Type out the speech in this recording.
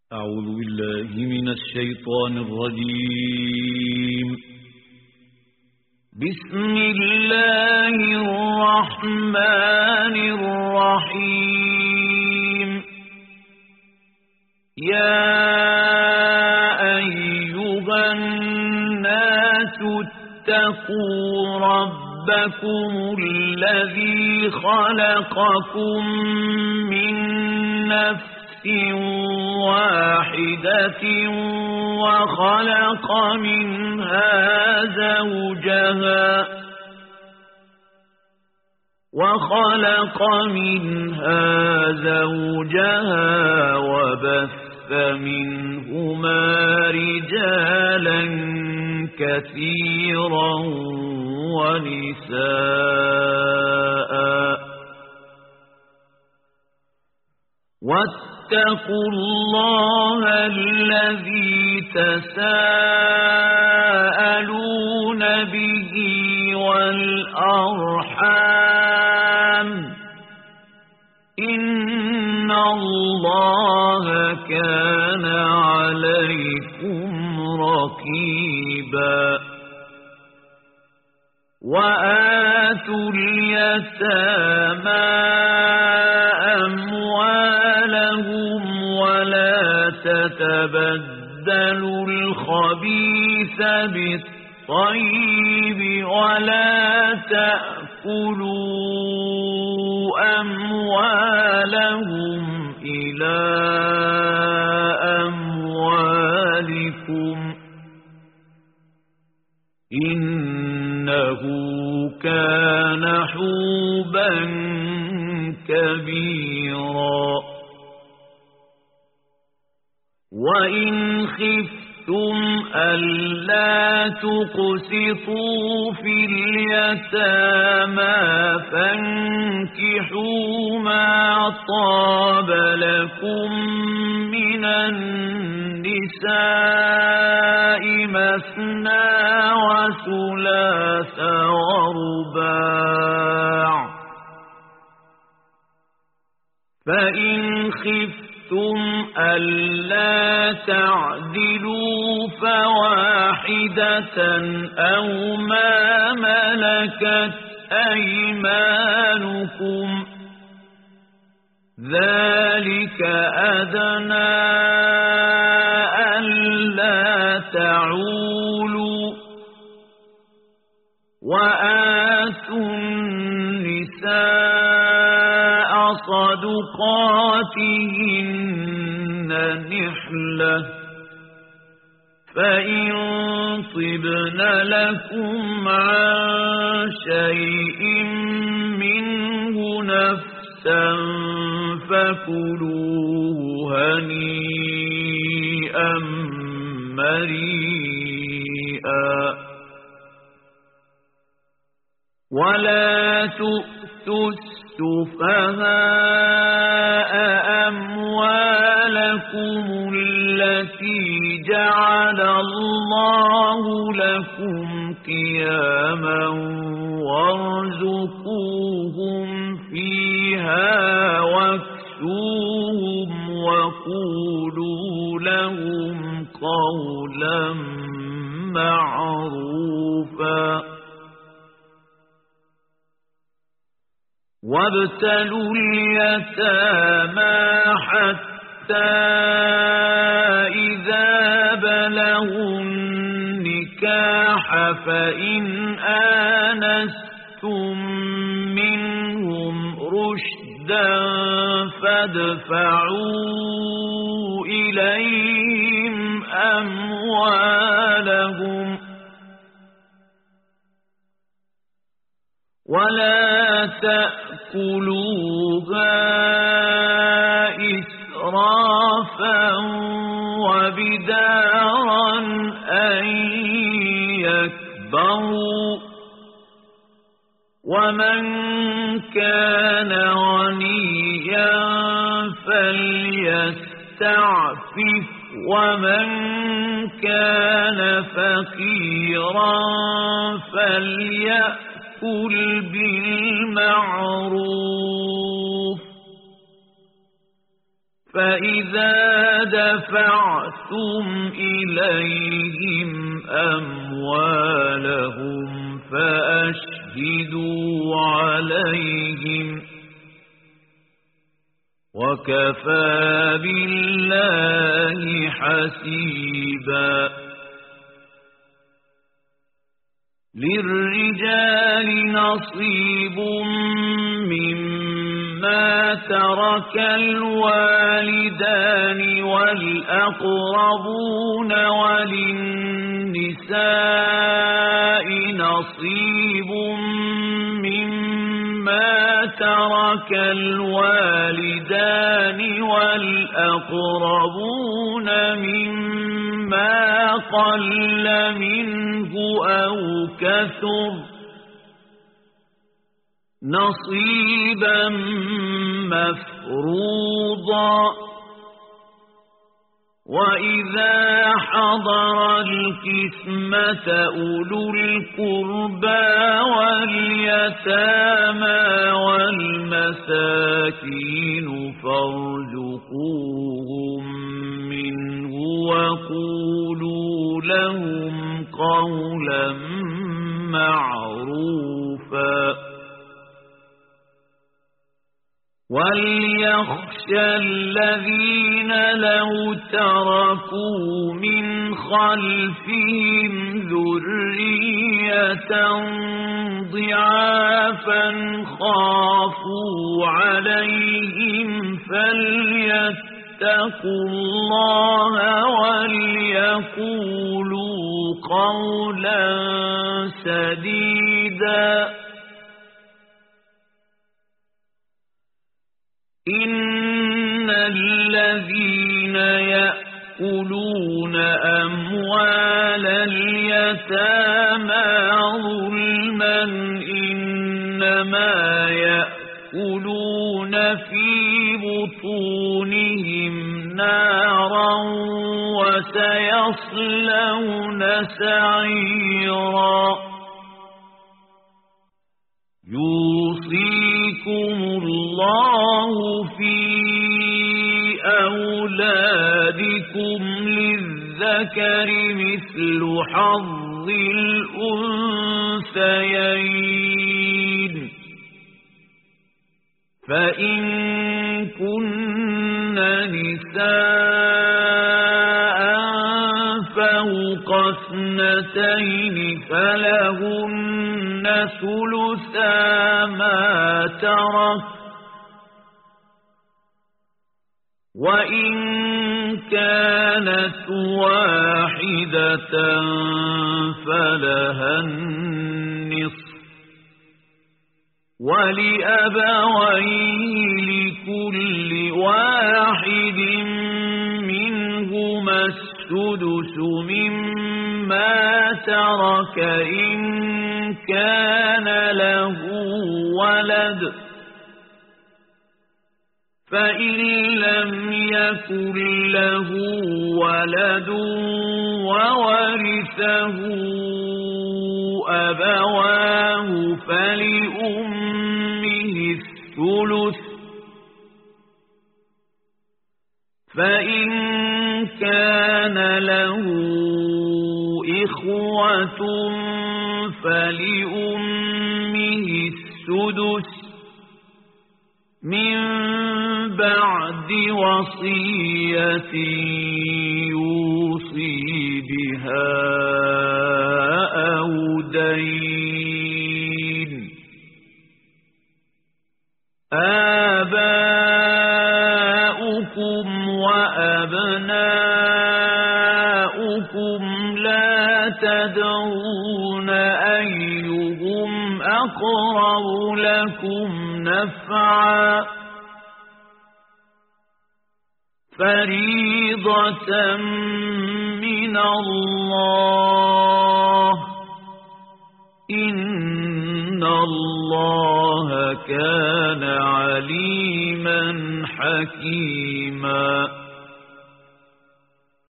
أعوذ بالله من الشيطان الرجيم. بسم الله الرحمن الرحيم. يا أيها الناس اتقوا ربكم الذي خلقكم من نفس واحدة وخلق منها زوجها وبث منهما رجالا كثيرا ونساء. واتقوا الله الذي تساءلون به والأرحام إن الله كان عليكم رقيبا. وآتوا اليتامى أموالهم ولا تتبدلوا الخبيث بالطيب ولا تأكلوا أموالهم إلى أموالكم إنه كان حوبا كبيرا. وإن خفتم ألا تقسطوا في اليتامى فانكحوا ما طاب لكم من النساء مثنى وثلاث ورباع. فإن خفتم ألا تعدلوا فواحدة أو ما ملكت أيمانكم ذلك أدنى ألا تعولوا. وآتوا النساء صدقاتهن نحلة فإن طبن لكم عن شيء منه نفسا فكلوه هنيئا مريئا. ولا تؤتوا السفهاء أموالكم التي جعل الله لكم قياما وارزقوهم فيها واكسوهم وقولوا لهم قولا معروفا. وابتلوا اليتامى حتى إذا بلغوا النكاح فإن آنستم منهم رشدا فادفعوا إليهم أموالهم ولا تأكلوها إسرافا وبدارا أن يكبروا. ومن كان غنيا فليستعفف ومن كان فقيرا فليأكل بالمعروف فإذا دفعتم إليهم أموالهم فأشهدوا عليهم وكفى بالله حسيبا للرجال نصيب مما ترك الوالدان والأقربون وللنساء نصيب مما ترك الوالدان والأقربون مما قل منه أو كثر نصيبا مفروضا وإذا حضر القسمة أولو القربى واليتامى والمساكين فارزقوهم منه وقولوا لهم قولا معروفا وليخشى الذين لو تركوا من خلفهم ذرية ضعافا خافوا عليهم فليتقوا الله وليقولوا قولا سديدا إن الذين يأكلون أموال اليتامى ظلما إنما يأكلون في بطونهم نارا وسيصلون سعيرا يوصيكم الله في أولادكم للذكر مثل حظ الأنثيين فإن كن نساء فوق اثنتين فلهن ثلثا ما ترك وإن كانت واحدة فلها النصف ولأبويه لكل واحد منهما السدس مما ترك إن كان له ولد فإن لم يكن له ولد وورثه أبواه فلأمه الثلث فإن كان له إخوة فلأمه السدس من بعد وصية يوصي بها أو دين آباؤكم وأبناؤكم لا تدرون أيهم أقرب لكم نفعا فريضة من الله إن الله كان عليما حكيما